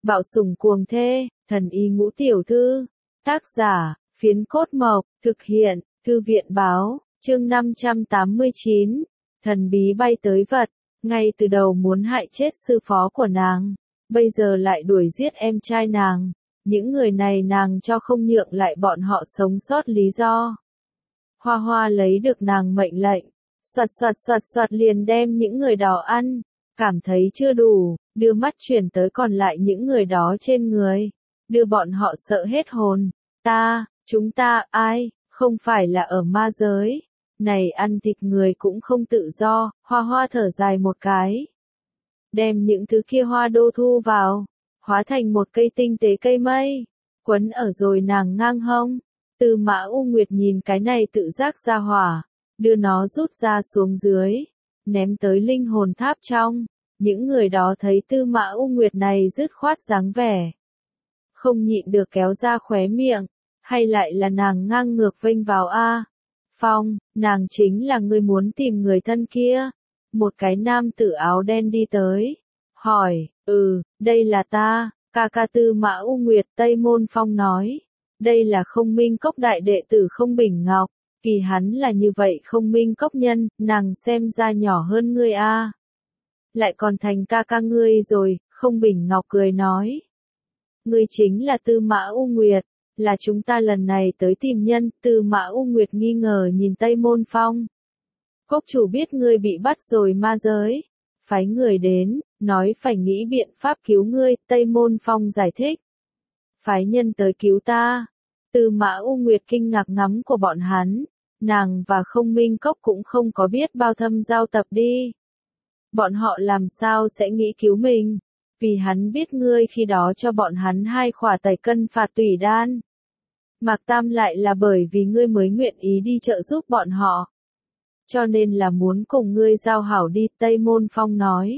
Bạo sủng cuồng thê, thần y ngũ tiểu thư. Tác giả, Phiến Cốt Mộc, thực hiện, Thư viện báo, chương 589. Thần bí bay tới vật, ngay từ đầu muốn hại chết sư phó của nàng, bây giờ lại đuổi giết em trai nàng. Những người này nàng cho không nhượng lại bọn họ sống sót lý do. Hoa Hoa lấy được nàng mệnh lệnh, soạt liền đem những người đó ăn, cảm thấy chưa đủ, đưa mắt chuyển tới còn lại những người đó trên người, đưa bọn họ sợ hết hồn. Chúng ta, ai, không phải là ở ma giới, này ăn thịt người cũng không tự do. Hoa Hoa thở dài một cái, đem những thứ kia hoa đô thu vào, hóa thành một cây tinh tế cây mây, quấn ở rồi nàng ngang hông. Tư Mã U Nguyệt nhìn cái này tự giác ra hỏa, đưa nó rút ra xuống dưới, ném tới linh hồn tháp trong. Những người đó thấy Tư Mã U Nguyệt này dứt khoát dáng vẻ, không nhịn được kéo ra khóe miệng, hay lại là nàng ngang ngược vênh vào a? Phong, nàng chính là người muốn tìm người thân kia. Một cái nam tử áo đen đi tới, hỏi, đây là ta, ca ca Tư Mã U Nguyệt. Tây Môn Phong nói, đây là Không Minh Cốc đại đệ tử Không Bình Ngọc, kỳ hắn là như vậy Không Minh Cốc nhân, nàng xem ra nhỏ hơn ngươi a. Lại còn thành ca ca ngươi rồi. Không Bình Ngọc cười nói, ngươi chính là Tư Mã U Nguyệt, là chúng ta lần này tới tìm nhân. Tư Mã U Nguyệt nghi ngờ nhìn Tây Môn Phong. Cốc chủ biết ngươi bị bắt rồi ma giới, phái người đến, nói phải nghĩ biện pháp cứu ngươi. Tây Môn Phong giải thích, phái nhân tới cứu ta. Tư Mã U Nguyệt kinh ngạc ngắm của bọn hắn, nàng và Không Minh Cốc cũng không có biết bao thâm giao tập đi. Bọn họ làm sao sẽ nghĩ cứu mình, vì hắn biết ngươi khi đó cho bọn hắn 2 khỏa tẩy cân phạt tủy đan. Mạc Tam lại là bởi vì ngươi mới nguyện ý đi trợ giúp bọn họ, cho nên là muốn cùng ngươi giao hảo đi. Tây Môn Phong nói,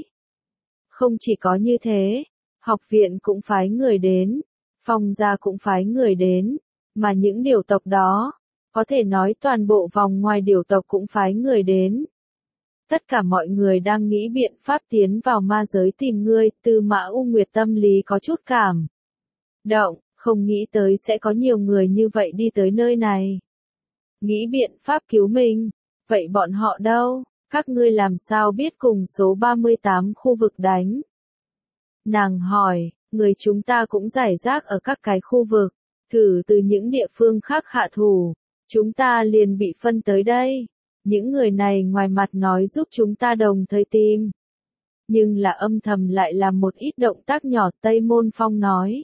không chỉ có như thế, học viện cũng phái người đến, Phong gia cũng phái người đến, mà những điều tộc đó, có thể nói toàn bộ vòng ngoài điều tộc cũng phái người đến. Tất cả mọi người đang nghĩ biện pháp tiến vào ma giới tìm ngươi. Tư Mã U Nguyệt tâm lý có chút cảm động, không nghĩ tới sẽ có nhiều người như vậy đi tới nơi này, nghĩ biện pháp cứu mình. Vậy bọn họ đâu? Các ngươi làm sao biết cùng số 38 khu vực đánh? Nàng hỏi, người chúng ta cũng rải rác ở các cái khu vực, thử từ những địa phương khác hạ thủ, chúng ta liền bị phân tới đây. Những người này ngoài mặt nói giúp chúng ta đồng thời tìm, nhưng là âm thầm lại làm một ít động tác nhỏ. Tây Môn Phong nói,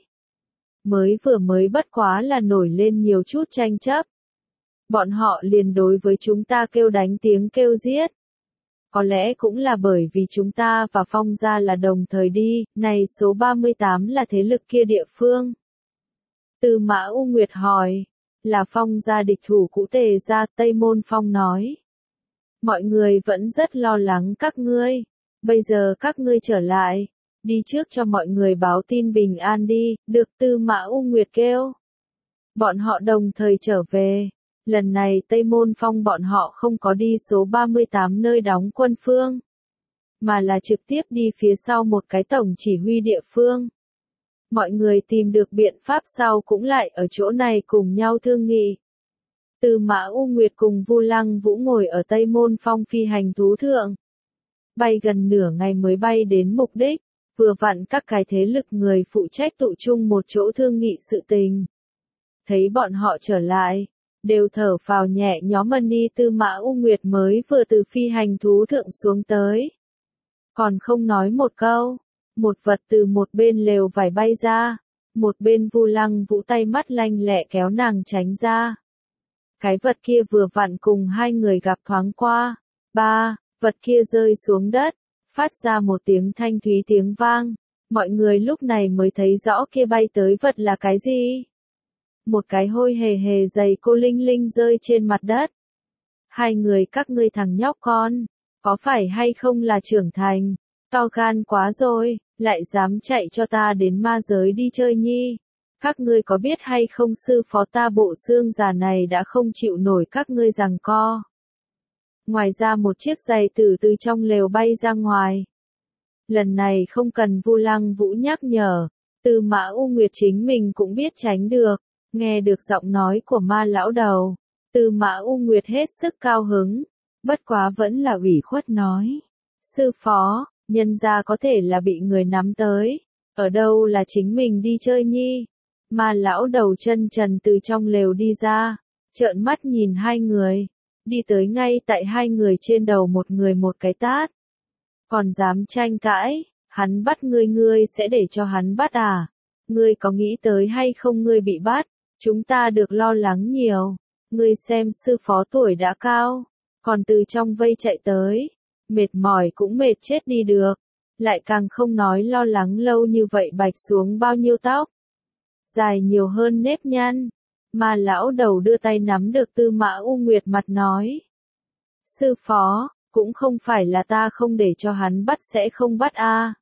mới bất quá là nổi lên nhiều chút tranh chấp, bọn họ liền đối với chúng ta kêu đánh tiếng kêu giết. Có lẽ cũng là bởi vì chúng ta và Phong gia là đồng thời đi. Này số 38 là thế lực kia địa phương. Tư Mã U Nguyệt hỏi, là Phong gia địch thủ cũ Tề gia. Tây Môn Phong nói, mọi người vẫn rất lo lắng các ngươi, bây giờ các ngươi trở lại, đi trước cho mọi người báo tin bình an đi. Được. Tư Mã U Nguyệt kêu. Bọn họ đồng thời trở về. Lần này Tây Môn Phong bọn họ không có đi số 38 nơi đóng quân phương, mà là trực tiếp đi phía sau một cái tổng chỉ huy địa phương. Mọi người tìm được biện pháp sau cũng lại ở chỗ này cùng nhau thương nghị. Tư Mã U Nguyệt cùng Vu Lăng Vũ ngồi ở Tây Môn Phong phi hành thú thượng, bay gần nửa ngày mới bay đến mục đích. Vừa vặn các cái thế lực người phụ trách tụ chung một chỗ thương nghị sự tình. Thấy bọn họ trở lại, đều thở phào nhẹ nhõm. Đi. Tư Mã U Nguyệt mới vừa từ phi hành thú thượng xuống tới, còn không nói một câu, một vật từ một bên lều vải bay ra, một bên Vu Lăng Vũ tay mắt lanh lẹ kéo nàng tránh ra. Cái vật kia vừa vặn cùng 2 người gặp thoáng qua. Vật kia rơi xuống đất, phát ra một tiếng thanh thúy tiếng vang. Mọi người lúc này mới thấy rõ kia bay tới vật là cái gì. Một cái hôi hề dày cô linh linh rơi trên mặt đất. 2 người các ngươi thằng nhóc con, có phải hay không là trưởng thành, to gan quá rồi, lại dám chạy cho ta đến ma giới đi chơi nhi. Các ngươi có biết hay không sư phó ta bộ xương già này đã không chịu nổi các ngươi giằng co. Ngoài ra một chiếc giày tử từ trong lều bay ra ngoài. Lần này không cần Vu Lăng Vũ nhắc nhở, Tư Mã U Nguyệt chính mình cũng biết tránh được, nghe được giọng nói của ma lão đầu. Tư Mã U Nguyệt hết sức cao hứng, bất quá vẫn là ủy khuất nói. Sư phó, nhân gia có thể là bị người nắm tới, ở đâu là chính mình đi chơi nhi. Ma lão đầu chân trần từ trong lều đi ra, trợn mắt nhìn hai người, đi tới ngay tại hai người trên đầu một người một cái tát. Còn dám tranh cãi, hắn bắt ngươi sẽ để cho hắn bắt à? Ngươi có nghĩ tới hay không ngươi bị bắt, chúng ta được lo lắng nhiều. Ngươi xem sư phó tuổi đã cao, còn từ trong vây chạy tới, mệt mỏi cũng mệt chết đi được, lại càng không nói lo lắng lâu như vậy bạch xuống bao nhiêu tóc. Dài nhiều hơn nếp nhăn, mà lão đầu đưa tay nắm được Tư Mã U Nguyệt mặt nói. Sư phó, cũng không phải là ta không để cho hắn bắt sẽ không bắt a.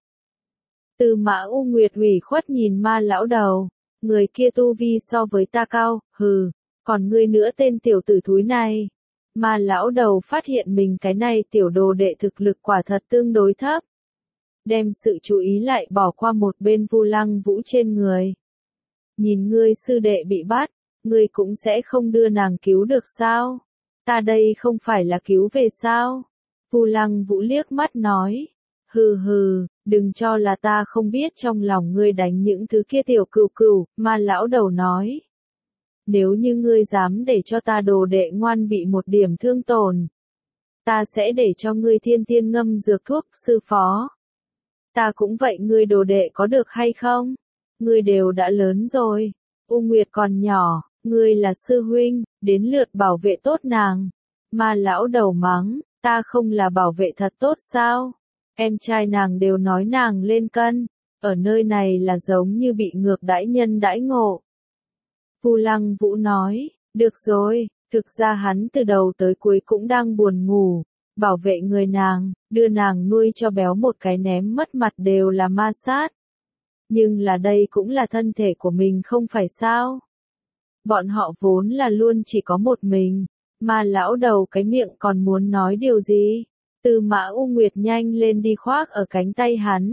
Tư Mã U Nguyệt ủy khuất nhìn ma lão đầu, người kia tu vi so với ta cao, hừ, còn ngươi nữa tên tiểu tử thúi này. Ma lão đầu phát hiện mình cái này tiểu đồ đệ thực lực quả thật tương đối thấp. Đem sự chú ý lại bỏ qua một bên Vu Lăng Vũ trên người. Nhìn ngươi sư đệ bị bắt, ngươi cũng sẽ không đưa nàng cứu được sao? Ta đây không phải là cứu về sao? Vu Lăng Vũ liếc mắt nói. Hừ hừ, đừng cho là ta không biết trong lòng ngươi đánh những thứ kia tiểu cừu cừu, ma lão đầu nói. Nếu như ngươi dám để cho ta đồ đệ ngoan bị một điểm thương tổn, ta sẽ để cho ngươi thiên thiên ngâm dược thuốc, sư phó. Ta cũng vậy, ngươi đồ đệ có được hay không? Ngươi đều đã lớn rồi, U Nguyệt còn nhỏ, ngươi là sư huynh, đến lượt bảo vệ tốt nàng. Ma lão đầu mắng, ta không là bảo vệ thật tốt sao? Em trai nàng đều nói nàng lên cân, ở nơi này là giống như bị ngược đãi nhân đãi ngộ. Vu Lăng Vũ nói, được rồi, thực ra hắn từ đầu tới cuối cũng đang buồn ngủ, bảo vệ người nàng, đưa nàng nuôi cho béo một cái ném mất mặt đều là ma sát. Nhưng là đây cũng là thân thể của mình không phải sao? Bọn họ vốn là luôn chỉ có một mình, mà lão đầu cái miệng còn muốn nói điều gì? Tư Mã U Nguyệt nhanh lên đi khoác ở cánh tay hắn.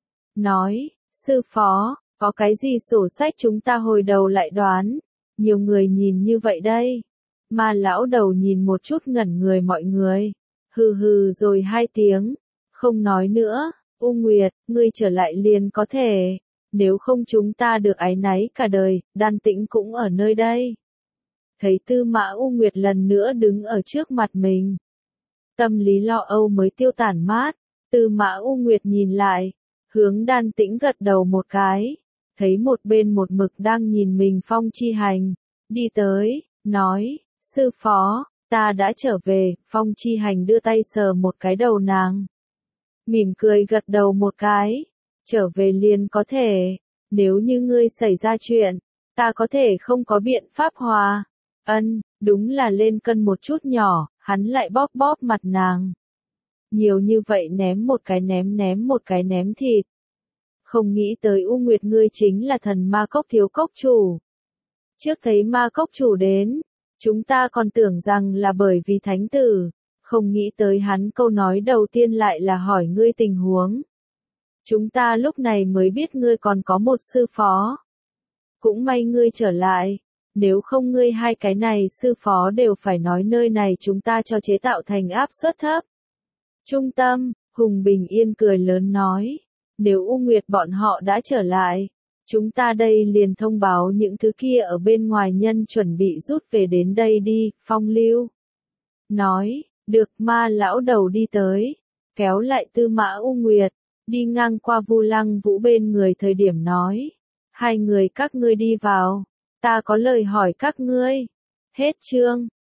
Nói, sư phó, có cái gì sổ sách chúng ta hồi đầu lại đoán, nhiều người nhìn như vậy đây. Mà lão đầu nhìn một chút ngẩn người mọi người, hừ hừ rồi hai tiếng, không nói nữa. U Nguyệt, ngươi trở lại liền có thể, nếu không chúng ta được áy náy cả đời. Đan Tĩnh cũng ở nơi đây. Thấy Tư Mã U Nguyệt lần nữa đứng ở trước mặt mình, tâm lý lo âu mới tiêu tản mát. Tư Mã U Nguyệt nhìn lại, hướng Đan Tĩnh gật đầu một cái, thấy một bên một mực đang nhìn mình Phong Chi Hành, đi tới, nói, sư phó, ta đã trở về. Phong Chi Hành đưa tay sờ một cái đầu nàng, mỉm cười gật đầu một cái, trở về liền có thể, nếu như ngươi xảy ra chuyện, ta có thể không có biện pháp hòa. Ân, đúng là lên cân một chút nhỏ, hắn lại bóp bóp mặt nàng. Nhiều như vậy ném một cái ném một cái ném thịt. Không nghĩ tới U Nguyệt ngươi chính là thần ma cốc thiếu cốc chủ. Trước thấy ma cốc chủ đến, chúng ta còn tưởng rằng là bởi vì thánh tử, không nghĩ tới hắn câu nói đầu tiên lại là hỏi ngươi tình huống. Chúng ta lúc này mới biết ngươi còn có một sư phó. Cũng may ngươi trở lại, nếu không ngươi hai cái này sư phó đều phải nói nơi này chúng ta cho chế tạo thành áp suất thấp. Trung tâm, Hùng Bình Yên cười lớn nói, nếu U Nguyệt bọn họ đã trở lại, chúng ta đây liền thông báo những thứ kia ở bên ngoài nhân chuẩn bị rút về đến đây đi. Phong Lưu nói, được. Ma lão đầu đi tới, kéo lại Tư Mã U Nguyệt, đi ngang qua Vu Lăng Vũ bên người thời điểm nói, hai người các ngươi đi vào, ta có lời hỏi các ngươi. Hết chương.